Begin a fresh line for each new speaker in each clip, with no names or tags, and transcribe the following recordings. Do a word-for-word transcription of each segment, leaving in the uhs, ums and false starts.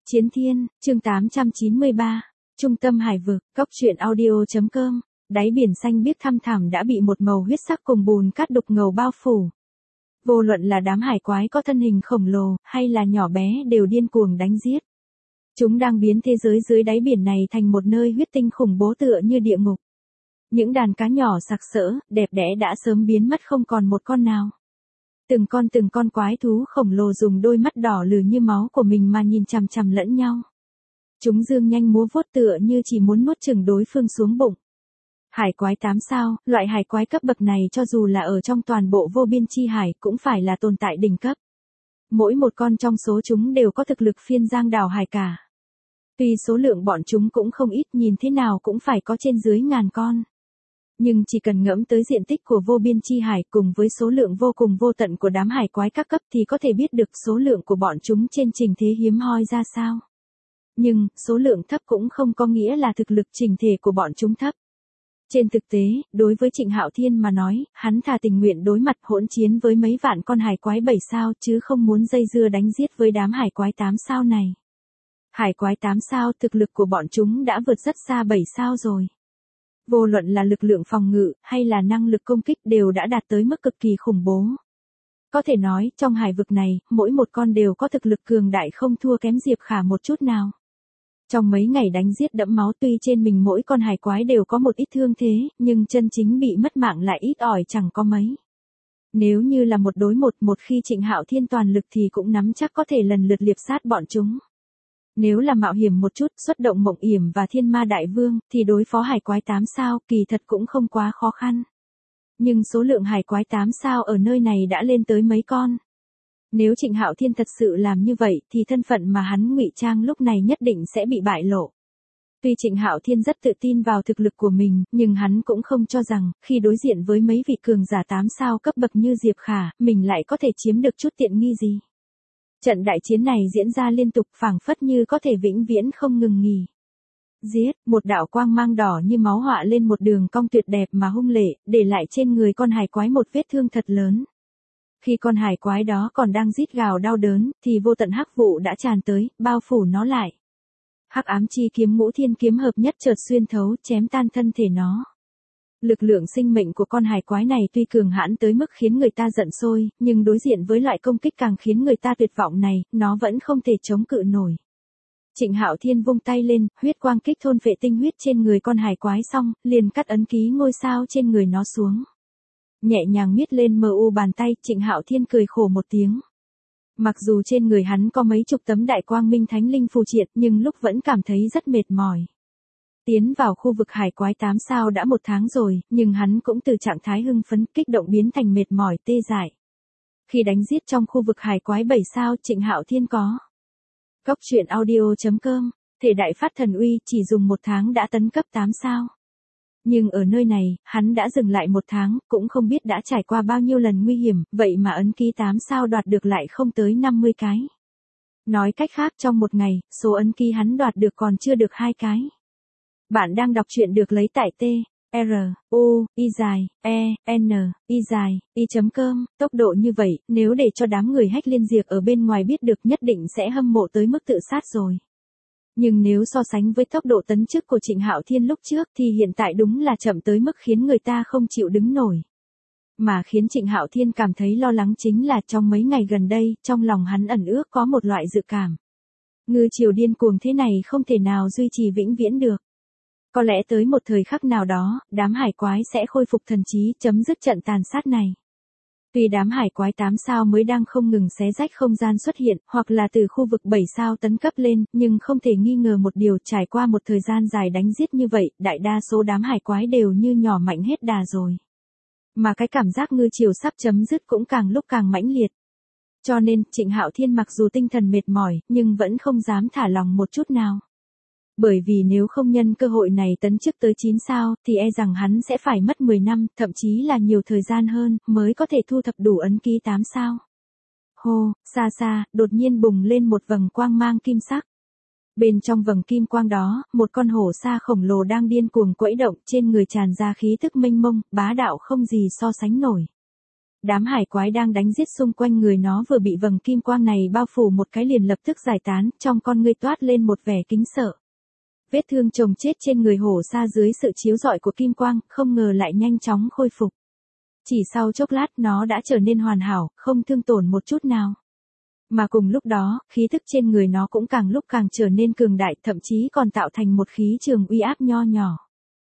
Chiến Thiên, chương tám trăm chín mươi ba, Trung tâm hải vực, cốc truyện audio.com, đáy biển xanh biếc thăm thẳm đã bị một màu huyết sắc cùng bùn cát đục ngầu bao phủ. Vô luận là đám hải quái có thân hình khổng lồ, hay là nhỏ bé đều điên cuồng đánh giết. Chúng đang biến thế giới dưới đáy biển này thành một nơi huyết tinh khủng bố tựa như địa ngục. Những đàn cá nhỏ sặc sỡ, đẹp đẽ đã sớm biến mất không còn một con nào. Từng con từng con quái thú khổng lồ dùng đôi mắt đỏ lừ như máu của mình mà nhìn chằm chằm lẫn nhau. Chúng dương nhanh múa vuốt tựa như chỉ muốn nuốt chửng đối phương xuống bụng. Hải quái tám sao, loại hải quái cấp bậc này cho dù là ở trong toàn bộ vô biên chi hải cũng phải là tồn tại đỉnh cấp. Mỗi một con trong số chúng đều có thực lực phiên giang đảo hải cả. Tuy số lượng bọn chúng cũng không ít, nhìn thế nào cũng phải có trên dưới ngàn con. Nhưng chỉ cần ngẫm tới diện tích của vô biên chi hải cùng với số lượng vô cùng vô tận của đám hải quái các cấp thì có thể biết được số lượng của bọn chúng trên trình thế hiếm hoi ra sao. Nhưng, số lượng thấp cũng không có nghĩa là thực lực trình thể của bọn chúng thấp. Trên thực tế, đối với Trịnh Hạo Thiên mà nói, hắn thà tình nguyện đối mặt hỗn chiến với mấy vạn con hải quái bảy sao chứ không muốn dây dưa đánh giết với đám hải quái tám sao này. Hải quái tám sao, thực lực của bọn chúng đã vượt rất xa bảy sao rồi. Vô luận là lực lượng phòng ngự, hay là năng lực công kích đều đã đạt tới mức cực kỳ khủng bố. Có thể nói, trong hải vực này, mỗi một con đều có thực lực cường đại không thua kém Diệp Khả một chút nào. Trong mấy ngày đánh giết đẫm máu tuy trên mình mỗi con hải quái đều có một ít thương thế, nhưng chân chính bị mất mạng lại ít ỏi chẳng có mấy. Nếu như là một đối một, một khi Trịnh Hạo Thiên toàn lực thì cũng nắm chắc có thể lần lượt liệp sát bọn chúng. Nếu là mạo hiểm một chút, xuất động Mộng Yểm và Thiên Ma Đại Vương, thì đối phó hải quái tám sao, kỳ thật cũng không quá khó khăn. Nhưng số lượng hải quái tám sao ở nơi này đã lên tới mấy con. Nếu Trịnh Hạo Thiên thật sự làm như vậy, thì thân phận mà hắn ngụy trang lúc này nhất định sẽ bị bại lộ. Tuy Trịnh Hạo Thiên rất tự tin vào thực lực của mình, nhưng hắn cũng không cho rằng, khi đối diện với mấy vị cường giả tám sao cấp bậc như Diệp Khả, mình lại có thể chiếm được chút tiện nghi gì. Trận đại chiến này diễn ra liên tục, phảng phất như có thể vĩnh viễn không ngừng nghỉ. Giết, một đạo quang mang đỏ như máu họa lên một đường cong tuyệt đẹp mà hung lệ, để lại trên người con hải quái một vết thương thật lớn. Khi con hải quái đó còn đang rít gào đau đớn, thì vô tận hắc vụ đã tràn tới, bao phủ nó lại. Hắc ám chi kiếm Ngũ Thiên kiếm hợp nhất chợt xuyên thấu, chém tan thân thể nó. Lực lượng sinh mệnh của con hải quái này tuy cường hãn tới mức khiến người ta giận sôi, nhưng đối diện với loại công kích càng khiến người ta tuyệt vọng này, nó vẫn không thể chống cự nổi. Trịnh Hạo Thiên vung tay lên, huyết quang kích thôn phệ tinh huyết trên người con hải quái xong, liền cắt ấn ký ngôi sao trên người nó xuống. Nhẹ nhàng miết lên mờ u bàn tay, Trịnh Hạo Thiên cười khổ một tiếng. Mặc dù trên người hắn có mấy chục tấm đại quang minh thánh linh phù triện, nhưng lúc vẫn cảm thấy rất mệt mỏi. Tiến vào khu vực hải quái tám sao đã một tháng rồi, nhưng hắn cũng từ trạng thái hưng phấn kích động biến thành mệt mỏi tê dại. Khi đánh giết trong khu vực hải quái bảy sao, Trịnh Hạo Thiên có cốc truyện audio.com, thể đại phát thần uy chỉ dùng một tháng đã tấn cấp tám sao. Nhưng ở nơi này, hắn đã dừng lại một tháng, cũng không biết đã trải qua bao nhiêu lần nguy hiểm, vậy mà ấn ký tám sao đoạt được lại không tới năm mươi cái. Nói cách khác trong một ngày, số ấn ký hắn đoạt được còn chưa được hai cái. Bạn đang đọc truyện được lấy tại T, R, U, I dài, E, N, I dài, I.com, tốc độ như vậy, nếu để cho đám người hack liên diệt ở bên ngoài biết được nhất định sẽ hâm mộ tới mức tự sát rồi. Nhưng nếu so sánh với tốc độ tấn chức của Trịnh Hạo Thiên lúc trước thì hiện tại đúng là chậm tới mức khiến người ta không chịu đứng nổi. Mà khiến Trịnh Hạo Thiên cảm thấy lo lắng chính là trong mấy ngày gần đây, trong lòng hắn ẩn ước có một loại dự cảm. Ngư triều điên cuồng thế này không thể nào duy trì vĩnh viễn được. Có lẽ tới một thời khắc nào đó, đám hải quái sẽ khôi phục thần trí, chấm dứt trận tàn sát này. Tuy đám hải quái tám sao mới đang không ngừng xé rách không gian xuất hiện, hoặc là từ khu vực bảy sao tấn cấp lên, nhưng không thể nghi ngờ một điều, trải qua một thời gian dài đánh giết như vậy, đại đa số đám hải quái đều như nhỏ mạnh hết đà rồi. Mà cái cảm giác ngư triều sắp chấm dứt cũng càng lúc càng mãnh liệt. Cho nên, Trịnh Hạo Thiên mặc dù tinh thần mệt mỏi, nhưng vẫn không dám thả lòng một chút nào. Bởi vì nếu không nhân cơ hội này tấn chức tới chín sao, thì e rằng hắn sẽ phải mất mười năm, thậm chí là nhiều thời gian hơn, mới có thể thu thập đủ ấn ký tám sao. Hô, xa xa, đột nhiên bùng lên một vầng quang mang kim sắc. Bên trong vầng kim quang đó, một con hổ sa khổng lồ đang điên cuồng quẫy động, trên người tràn ra khí tức mênh mông, bá đạo không gì so sánh nổi. Đám hải quái đang đánh giết xung quanh người nó vừa bị vầng kim quang này bao phủ một cái liền lập tức giải tán, trong con ngươi toát lên một vẻ kính sợ. Vết thương chồng chết trên người hổ sa dưới sự chiếu rọi của kim quang, không ngờ lại nhanh chóng khôi phục. Chỉ sau chốc lát nó đã trở nên hoàn hảo, không thương tổn một chút nào. Mà cùng lúc đó, khí tức trên người nó cũng càng lúc càng trở nên cường đại, thậm chí còn tạo thành một khí trường uy áp nho nhỏ.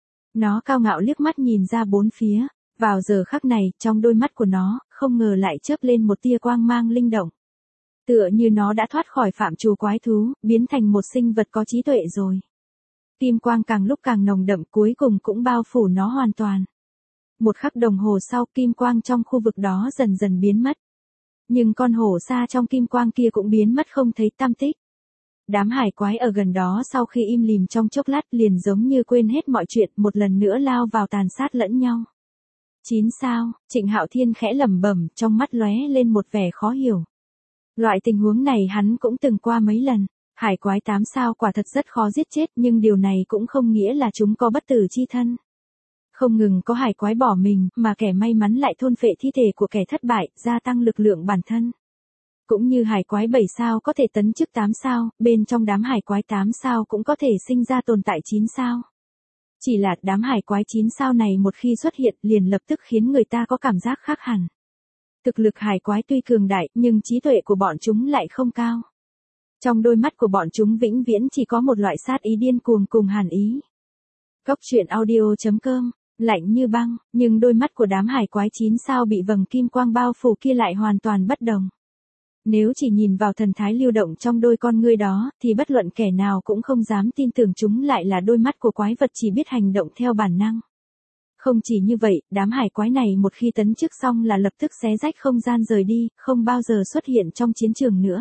Nó cao ngạo liếc mắt nhìn ra bốn phía, vào giờ khắc này, trong đôi mắt của nó, không ngờ lại chớp lên một tia quang mang linh động. Tựa như nó đã thoát khỏi phạm trù quái thú, biến thành một sinh vật có trí tuệ rồi. Kim quang càng lúc càng nồng đậm, cuối cùng cũng bao phủ nó hoàn toàn. Một khắc đồng hồ sau, kim quang trong khu vực đó dần dần biến mất. Nhưng con hổ sa trong kim quang kia cũng biến mất không thấy tăm tích. Đám hải quái ở gần đó sau khi im lìm trong chốc lát liền giống như quên hết mọi chuyện, một lần nữa lao vào tàn sát lẫn nhau. Chín sao, Trịnh Hạo Thiên khẽ lẩm bẩm, trong mắt lóe lên một vẻ khó hiểu. Loại tình huống này hắn cũng từng qua mấy lần. Hải quái tám sao quả thật rất khó giết chết, nhưng điều này cũng không nghĩa là chúng có bất tử chi thân. Không ngừng có hải quái bỏ mình, mà kẻ may mắn lại thôn phệ thi thể của kẻ thất bại, gia tăng lực lượng bản thân. Cũng như hải quái bảy sao có thể tấn chức tám sao, bên trong đám hải quái tám sao cũng có thể sinh ra tồn tại chín sao. Chỉ là đám hải quái chín sao này một khi xuất hiện liền lập tức khiến người ta có cảm giác khác hẳn. Thực lực hải quái tuy cường đại, nhưng trí tuệ của bọn chúng lại không cao. Trong đôi mắt của bọn chúng vĩnh viễn chỉ có một loại sát ý điên cuồng cùng hàn ý. Cốc truyện audio chấm com, lạnh như băng, nhưng đôi mắt của đám hải quái chín sao bị vầng kim quang bao phủ kia lại hoàn toàn bất đồng. Nếu chỉ nhìn vào thần thái lưu động trong đôi con ngươi đó, thì bất luận kẻ nào cũng không dám tin tưởng chúng lại là đôi mắt của quái vật chỉ biết hành động theo bản năng. Không chỉ như vậy, đám hải quái này một khi tấn chức xong là lập tức xé rách không gian rời đi, không bao giờ xuất hiện trong chiến trường nữa.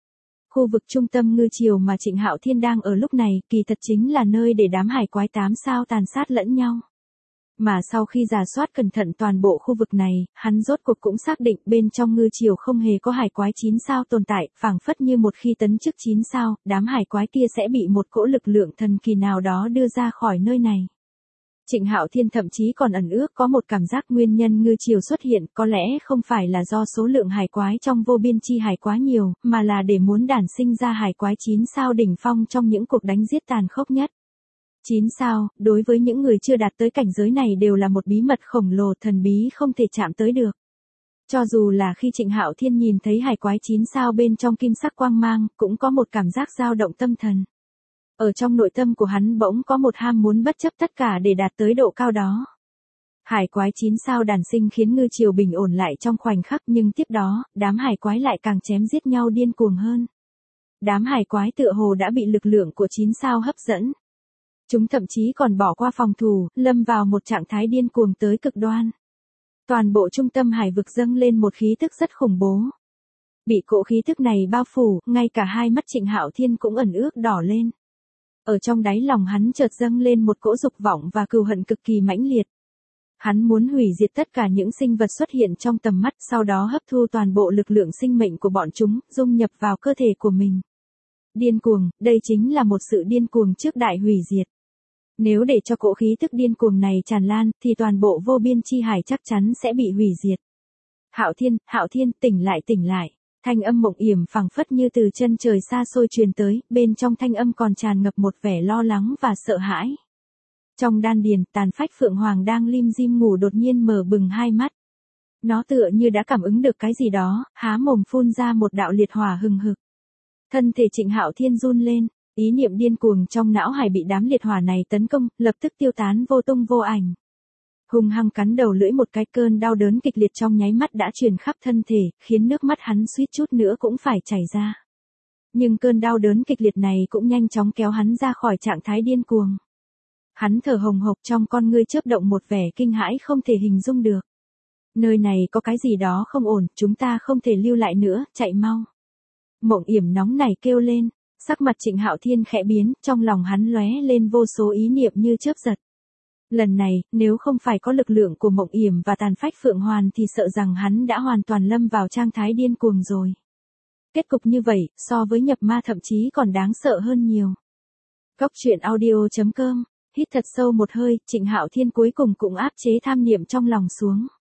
Khu vực trung tâm ngư triều mà Trịnh Hạo Thiên đang ở lúc này, kỳ thật chính là nơi để đám hải quái tám sao tàn sát lẫn nhau. Mà sau khi rà soát cẩn thận toàn bộ khu vực này, hắn rốt cuộc cũng xác định bên trong ngư triều không hề có hải quái chín sao tồn tại, phảng phất như một khi tấn chức chín sao, đám hải quái kia sẽ bị một cỗ lực lượng thần kỳ nào đó đưa ra khỏi nơi này. Trịnh Hạo Thiên thậm chí còn ẩn ước có một cảm giác nguyên nhân ngư triều xuất hiện có lẽ không phải là do số lượng hải quái trong vô biên chi hải quá nhiều, mà là để muốn đản sinh ra hải quái chín sao đỉnh phong trong những cuộc đánh giết tàn khốc nhất. chín sao, đối với những người chưa đạt tới cảnh giới này đều là một bí mật khổng lồ thần bí không thể chạm tới được. Cho dù là khi Trịnh Hạo Thiên nhìn thấy hải quái chín sao bên trong kim sắc quang mang, cũng có một cảm giác dao động tâm thần. Ở trong nội tâm của hắn bỗng có một ham muốn bất chấp tất cả để đạt tới độ cao đó. Hải quái chín sao đản sinh khiến ngư triều bình ổn lại trong khoảnh khắc, nhưng tiếp đó, đám hải quái lại càng chém giết nhau điên cuồng hơn. Đám hải quái tựa hồ đã bị lực lượng của chín sao hấp dẫn. Chúng thậm chí còn bỏ qua phòng thủ, lâm vào một trạng thái điên cuồng tới cực đoan. Toàn bộ trung tâm hải vực dâng lên một khí tức rất khủng bố. Bị cỗ khí tức này bao phủ, ngay cả hai mắt Trịnh Hạo Thiên cũng ẩn ước đỏ lên. Ở trong đáy lòng hắn chợt dâng lên một cỗ dục vọng và cừu hận cực kỳ mãnh liệt. Hắn muốn hủy diệt tất cả những sinh vật xuất hiện trong tầm mắt, sau đó hấp thu toàn bộ lực lượng sinh mệnh của bọn chúng, dung nhập vào cơ thể của mình. Điên cuồng, đây chính là một sự điên cuồng trước đại hủy diệt. Nếu để cho cỗ khí tức điên cuồng này tràn lan, thì toàn bộ vô biên chi hải chắc chắn sẽ bị hủy diệt. Hạo Thiên, Hạo Thiên, tỉnh lại tỉnh lại. Thanh âm mộng yểm phảng phất như từ chân trời xa xôi truyền tới, bên trong thanh âm còn tràn ngập một vẻ lo lắng và sợ hãi. Trong đan điền, tàn phách phượng hoàng đang lim dim ngủ đột nhiên mở bừng hai mắt. Nó tựa như đã cảm ứng được cái gì đó, há mồm phun ra một đạo liệt hỏa hừng hực. Thân thể Trịnh Hạo Thiên run lên, ý niệm điên cuồng trong não hải bị đám liệt hỏa này tấn công, lập tức tiêu tán vô tung vô ảnh. Hung hăng cắn đầu lưỡi một cái, cơn đau đớn kịch liệt trong nháy mắt đã truyền khắp thân thể, khiến nước mắt hắn suýt chút nữa cũng phải chảy ra. Nhưng cơn đau đớn kịch liệt này cũng nhanh chóng kéo hắn ra khỏi trạng thái điên cuồng. Hắn thở hồng hộc, trong con ngươi chớp động một vẻ kinh hãi không thể hình dung được. Nơi này có cái gì đó không ổn, chúng ta không thể lưu lại nữa, chạy mau. Mộng yểm nóng này kêu lên, sắc mặt Trịnh Hạo Thiên khẽ biến, trong lòng hắn lóe lên vô số ý niệm như chớp giật. Lần này, nếu không phải có lực lượng của mộng yểm và tàn phách phượng hoàn thì sợ rằng hắn đã hoàn toàn lâm vào trạng thái điên cuồng rồi. Kết cục như vậy, so với nhập ma thậm chí còn đáng sợ hơn nhiều. Cốc truyện audio chấm com, hít thật sâu một hơi, Trịnh Hạo Thiên cuối cùng cũng áp chế tham niệm trong lòng xuống.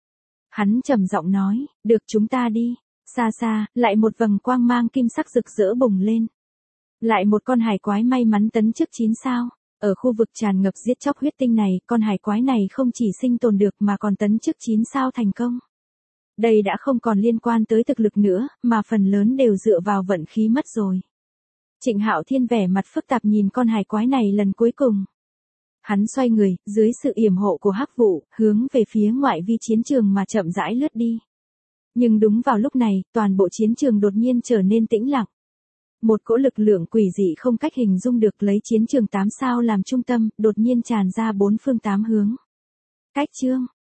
Hắn trầm giọng nói, được chúng ta đi. Xa xa, lại một vầng quang mang kim sắc rực rỡ bùng lên. Lại một con hải quái may mắn tấn chức chín sao. Ở khu vực tràn ngập giết chóc huyết tinh này, con hải quái này không chỉ sinh tồn được mà còn tấn chức chín sao thành công. Đây đã không còn liên quan tới thực lực nữa, mà phần lớn đều dựa vào vận khí mất rồi. Trịnh Hạo Thiên vẻ mặt phức tạp nhìn con hải quái này lần cuối cùng. Hắn xoay người, dưới sự yểm hộ của Hắc Vụ, hướng về phía ngoại vi chiến trường mà chậm rãi lướt đi. Nhưng đúng vào lúc này, toàn bộ chiến trường đột nhiên trở nên tĩnh lặng. Một cỗ lực lượng quỷ dị không cách hình dung được lấy chiến trường tám sao làm trung tâm, đột nhiên tràn ra bốn phương tám hướng. Cách chương